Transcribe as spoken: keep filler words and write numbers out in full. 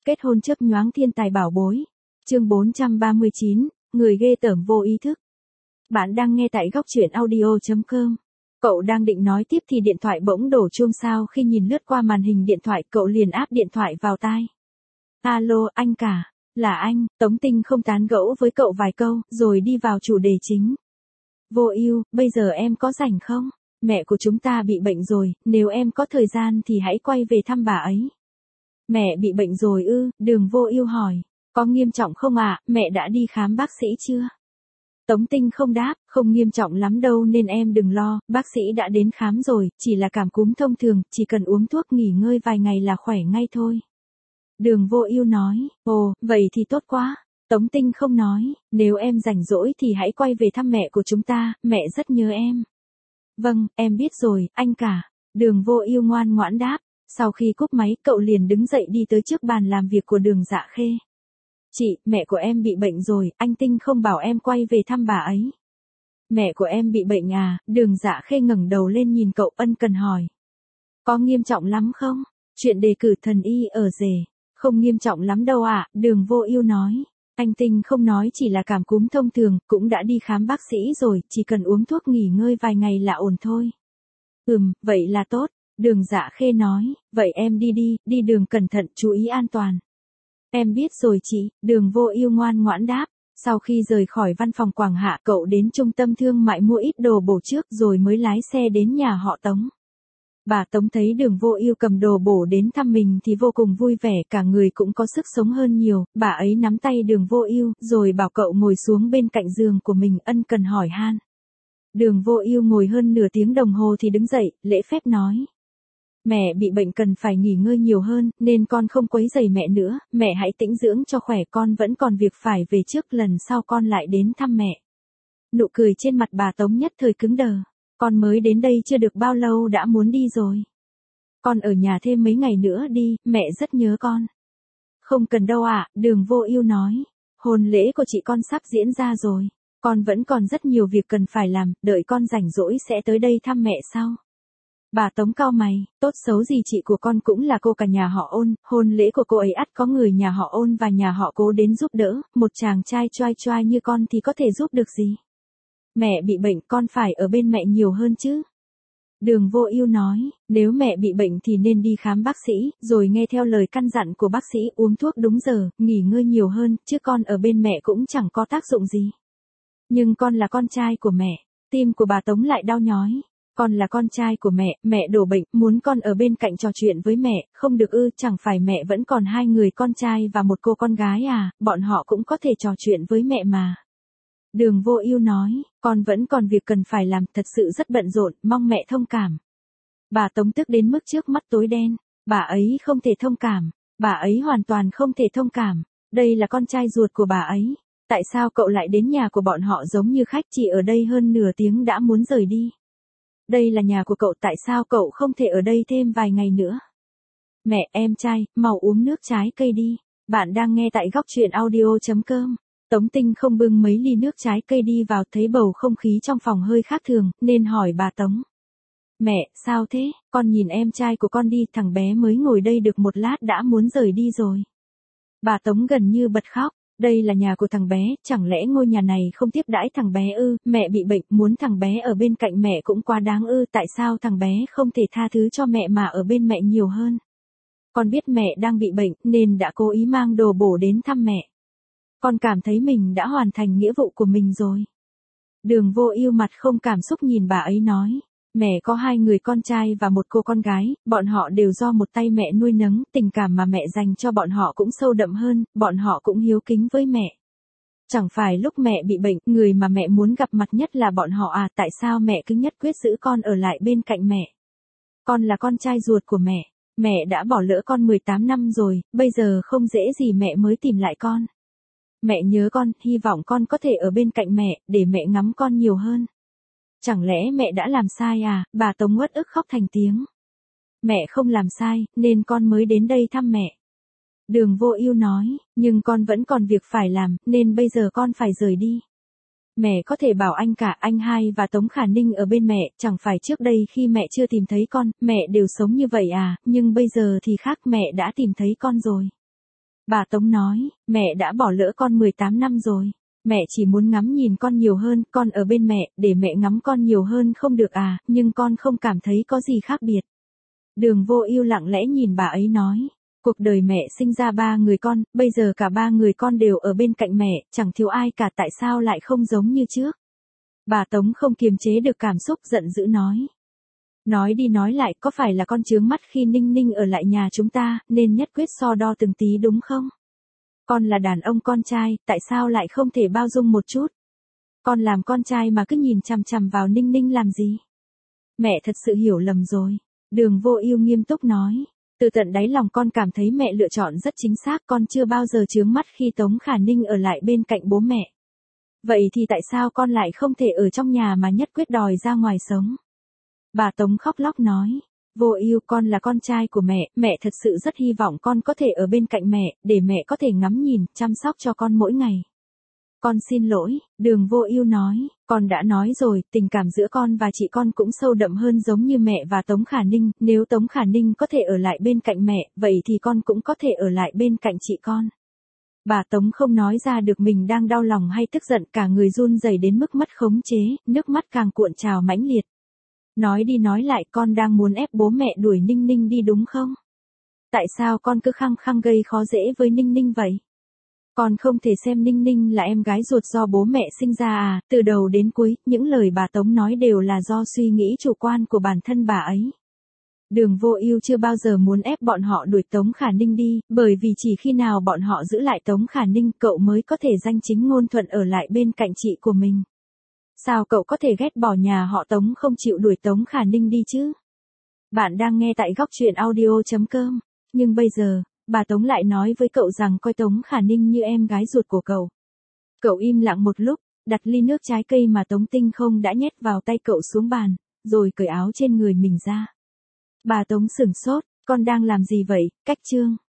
kết hôn chớp nhoáng thiên tài bảo bối. Chương bốn trăm ba mươi chín, người ghê tởm vô ý thức. Bạn đang nghe tại góc truyện audio chấm com. Cậu đang định nói tiếp thì điện thoại bỗng đổ chuông sao khi nhìn lướt qua màn hình điện thoại cậu liền áp điện thoại vào tai. Alo, anh cả. Là anh. Tống Tinh không tán gẫu với cậu vài câu, rồi đi vào chủ đề chính. Vô ưu, bây giờ em có rảnh không? Mẹ của chúng ta bị bệnh rồi, nếu em có thời gian thì hãy quay về thăm bà ấy. Mẹ bị bệnh rồi ư? Đường Vô Ưu hỏi. Có nghiêm trọng không ạ? À? Mẹ đã đi khám bác sĩ chưa? Tống Tinh không đáp, không nghiêm trọng lắm đâu nên em đừng lo, bác sĩ đã đến khám rồi, chỉ là cảm cúm thông thường, chỉ cần uống thuốc nghỉ ngơi vài ngày là khỏe ngay thôi. Đường Vô Ưu nói, ồ, vậy thì tốt quá. Tống Tinh không nói, nếu em rảnh rỗi thì hãy quay về thăm mẹ của chúng ta, mẹ rất nhớ em. Vâng, em biết rồi, anh cả. Đường Vô Ưu ngoan ngoãn đáp. Sau khi cúp máy, cậu liền đứng dậy đi tới trước bàn làm việc của Đường Dạ Khê. Chị, mẹ của em bị bệnh rồi, anh Tinh không bảo em quay về thăm bà ấy. Mẹ của em bị bệnh à? Đường Dạ Khê ngẩng đầu lên nhìn cậu ân cần hỏi. Có nghiêm trọng lắm không? Chuyện đề cử thần y ở rể. Không nghiêm trọng lắm đâu ạ, à, Đường Vô Ưu nói. Anh Tinh không nói chỉ là cảm cúm thông thường, cũng đã đi khám bác sĩ rồi, chỉ cần uống thuốc nghỉ ngơi vài ngày là ổn thôi. Ừm, vậy là tốt. Đường Dạ Khê nói, vậy em đi đi, đi đường cẩn thận, chú ý an toàn. Em biết rồi chị, Đường Vô Ưu ngoan ngoãn đáp. Sau khi rời khỏi văn phòng Quảng Hạ, cậu đến trung tâm thương mại mua ít đồ bổ trước rồi mới lái xe đến nhà họ Tống. Bà Tống thấy Đường Vô Ưu cầm đồ bổ đến thăm mình thì vô cùng vui vẻ, cả người cũng có sức sống hơn nhiều, bà ấy nắm tay Đường Vô Ưu, rồi bảo cậu ngồi xuống bên cạnh giường của mình ân cần hỏi han. Đường Vô Ưu ngồi hơn nửa tiếng đồng hồ thì đứng dậy, lễ phép nói. Mẹ bị bệnh cần phải nghỉ ngơi nhiều hơn, nên con không quấy rầy mẹ nữa, mẹ hãy tĩnh dưỡng cho khỏe, con vẫn còn việc phải về trước, lần sau con lại đến thăm mẹ. Nụ cười trên mặt bà Tống nhất thời cứng đờ. Con mới đến đây chưa được bao lâu đã muốn đi rồi. Con ở nhà thêm mấy ngày nữa đi, mẹ rất nhớ con. Không cần đâu ạ, à, Đường Vô Ưu nói. Hôn lễ của chị con sắp diễn ra rồi. Con vẫn còn rất nhiều việc cần phải làm, đợi con rảnh rỗi sẽ tới đây thăm mẹ sau. Bà Tống cau mày, tốt xấu gì chị của con cũng là cô cả nhà họ Ôn, hôn lễ của cô ấy ắt có người nhà họ Ôn và nhà họ Cố đến giúp đỡ, một chàng trai choai choai như con thì có thể giúp được gì. Mẹ bị bệnh, con phải ở bên mẹ nhiều hơn chứ. Đường Vô Ưu nói, nếu mẹ bị bệnh thì nên đi khám bác sĩ, rồi nghe theo lời căn dặn của bác sĩ, uống thuốc đúng giờ, nghỉ ngơi nhiều hơn, chứ con ở bên mẹ cũng chẳng có tác dụng gì. Nhưng con là con trai của mẹ, tim của bà Tống lại đau nhói. Con là con trai của mẹ, mẹ đổ bệnh, muốn con ở bên cạnh trò chuyện với mẹ, không được ư, chẳng phải mẹ vẫn còn hai người con trai và một cô con gái à, bọn họ cũng có thể trò chuyện với mẹ mà. Đường Vô Ưu nói, con vẫn còn việc cần phải làm, thật sự rất bận rộn, mong mẹ thông cảm. Bà Tống tức đến mức trước mắt tối đen, bà ấy không thể thông cảm, bà ấy hoàn toàn không thể thông cảm, đây là con trai ruột của bà ấy, tại sao cậu lại đến nhà của bọn họ giống như khách chỉ ở đây hơn nửa tiếng đã muốn rời đi. Đây là nhà của cậu, tại sao cậu không thể ở đây thêm vài ngày nữa? Mẹ, em trai, mau uống nước trái cây đi, bạn đang nghe tại góc truyện audio chấm com. Tống Tinh không bưng mấy ly nước trái cây đi vào, thấy bầu không khí trong phòng hơi khác thường, nên hỏi bà Tống. Mẹ, sao thế, con nhìn em trai của con đi, thằng bé mới ngồi đây được một lát đã muốn rời đi rồi. Bà Tống gần như bật khóc, đây là nhà của thằng bé, chẳng lẽ ngôi nhà này không tiếp đãi thằng bé ư, mẹ bị bệnh, muốn thằng bé ở bên cạnh mẹ cũng quá đáng ư, tại sao thằng bé không thể tha thứ cho mẹ mà ở bên mẹ nhiều hơn. Con biết mẹ đang bị bệnh, nên đã cố ý mang đồ bổ đến thăm mẹ. Con cảm thấy mình đã hoàn thành nghĩa vụ của mình rồi. Đường Vô Ưu mặt không cảm xúc nhìn bà ấy nói, mẹ có hai người con trai và một cô con gái, bọn họ đều do một tay mẹ nuôi nấng, tình cảm mà mẹ dành cho bọn họ cũng sâu đậm hơn, bọn họ cũng hiếu kính với mẹ. Chẳng phải lúc mẹ bị bệnh, người mà mẹ muốn gặp mặt nhất là bọn họ à, tại sao mẹ cứ nhất quyết giữ con ở lại bên cạnh mẹ? Con là con trai ruột của mẹ, mẹ đã bỏ lỡ con mười tám năm rồi, bây giờ không dễ gì mẹ mới tìm lại con. Mẹ nhớ con, hy vọng con có thể ở bên cạnh mẹ, để mẹ ngắm con nhiều hơn. Chẳng lẽ mẹ đã làm sai à, bà Tống uất ức khóc thành tiếng. Mẹ không làm sai, nên con mới đến đây thăm mẹ. Đường Vô Ưu nói, nhưng con vẫn còn việc phải làm, nên bây giờ con phải rời đi. Mẹ có thể bảo anh cả, anh hai và Tống Khả Ninh ở bên mẹ, chẳng phải trước đây khi mẹ chưa tìm thấy con, mẹ đều sống như vậy à, nhưng bây giờ thì khác, mẹ đã tìm thấy con rồi. Bà Tống nói, mẹ đã bỏ lỡ con mười tám năm rồi. Mẹ chỉ muốn ngắm nhìn con nhiều hơn, con ở bên mẹ, để mẹ ngắm con nhiều hơn không được à, nhưng con không cảm thấy có gì khác biệt. Đường Vô Ưu lặng lẽ nhìn bà ấy nói, cuộc đời mẹ sinh ra ba người con, bây giờ cả ba người con đều ở bên cạnh mẹ, chẳng thiếu ai cả, tại sao lại không giống như trước. Bà Tống không kiềm chế được cảm xúc, giận dữ nói. Nói đi nói lại, có phải là con chướng mắt khi Ninh Ninh ở lại nhà chúng ta, nên nhất quyết so đo từng tí đúng không? Con là đàn ông con trai, tại sao lại không thể bao dung một chút? Con làm con trai mà cứ nhìn chằm chằm vào Ninh Ninh làm gì? Mẹ thật sự hiểu lầm rồi. Đường Vô Ưu nghiêm túc nói. Từ tận đáy lòng con cảm thấy mẹ lựa chọn rất chính xác, con chưa bao giờ chướng mắt khi Tống Khả Ninh ở lại bên cạnh bố mẹ. Vậy thì tại sao con lại không thể ở trong nhà mà nhất quyết đòi ra ngoài sống? Bà Tống khóc lóc nói. Vô Ưu, con là con trai của mẹ, mẹ thật sự rất hy vọng con có thể ở bên cạnh mẹ, để mẹ có thể ngắm nhìn, chăm sóc cho con mỗi ngày. Con xin lỗi, Đường Vô Ưu nói, con đã nói rồi, tình cảm giữa con và chị con cũng sâu đậm hơn giống như mẹ và Tống Khả Ninh, nếu Tống Khả Ninh có thể ở lại bên cạnh mẹ, vậy thì con cũng có thể ở lại bên cạnh chị con. Bà Tống không nói ra được mình đang đau lòng hay tức giận, cả người run rẩy đến mức mất khống chế, nước mắt càng cuộn trào mãnh liệt. Nói đi nói lại, con đang muốn ép bố mẹ đuổi Ninh Ninh đi đúng không? Tại sao con cứ khăng khăng gây khó dễ với Ninh Ninh vậy? Con không thể xem Ninh Ninh là em gái ruột do bố mẹ sinh ra à? Từ đầu đến cuối, những lời bà Tống nói đều là do suy nghĩ chủ quan của bản thân bà ấy. Đường Vô Ưu chưa bao giờ muốn ép bọn họ đuổi Tống Khả Ninh đi, bởi vì chỉ khi nào bọn họ giữ lại Tống Khả Ninh, cậu mới có thể danh chính ngôn thuận ở lại bên cạnh chị của mình. Sao cậu có thể ghét bỏ nhà họ Tống không chịu đuổi Tống Khả Ninh đi chứ? Bạn đang nghe tại góc truyện audio chấm com. Nhưng bây giờ, bà Tống lại nói với cậu rằng coi Tống Khả Ninh như em gái ruột của cậu. Cậu im lặng một lúc, đặt ly nước trái cây mà Tống Tinh Không đã nhét vào tay cậu xuống bàn, rồi cởi áo trên người mình ra. Bà Tống sửng sốt, con đang làm gì vậy, Cách Trương?